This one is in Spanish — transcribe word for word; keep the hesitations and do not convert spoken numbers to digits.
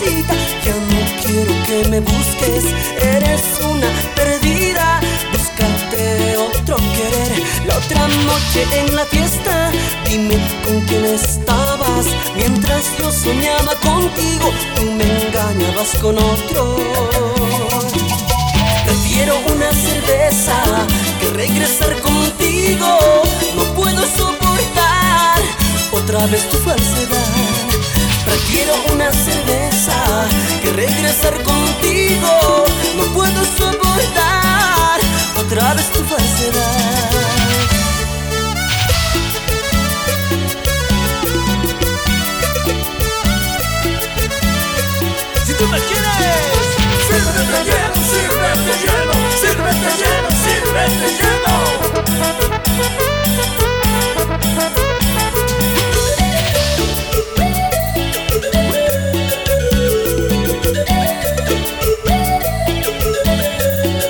solita. Ya no quiero que me busques, eres una perdida. Búscate otro querer. La otra noche en la fiesta, dime con quién estabas. Mientras yo soñaba contigo, tú me engañabas con otro. Prefiero una cerveza que regresar contigo. No puedo soportar otra vez tu falsedad. Prefiero una cerveza que regresar contigo. No puedo soportar otra vez tu falsedad. Si tú me quieres, Sírvete lleno, sírvete lleno, sírvete lleno, sírvete lleno.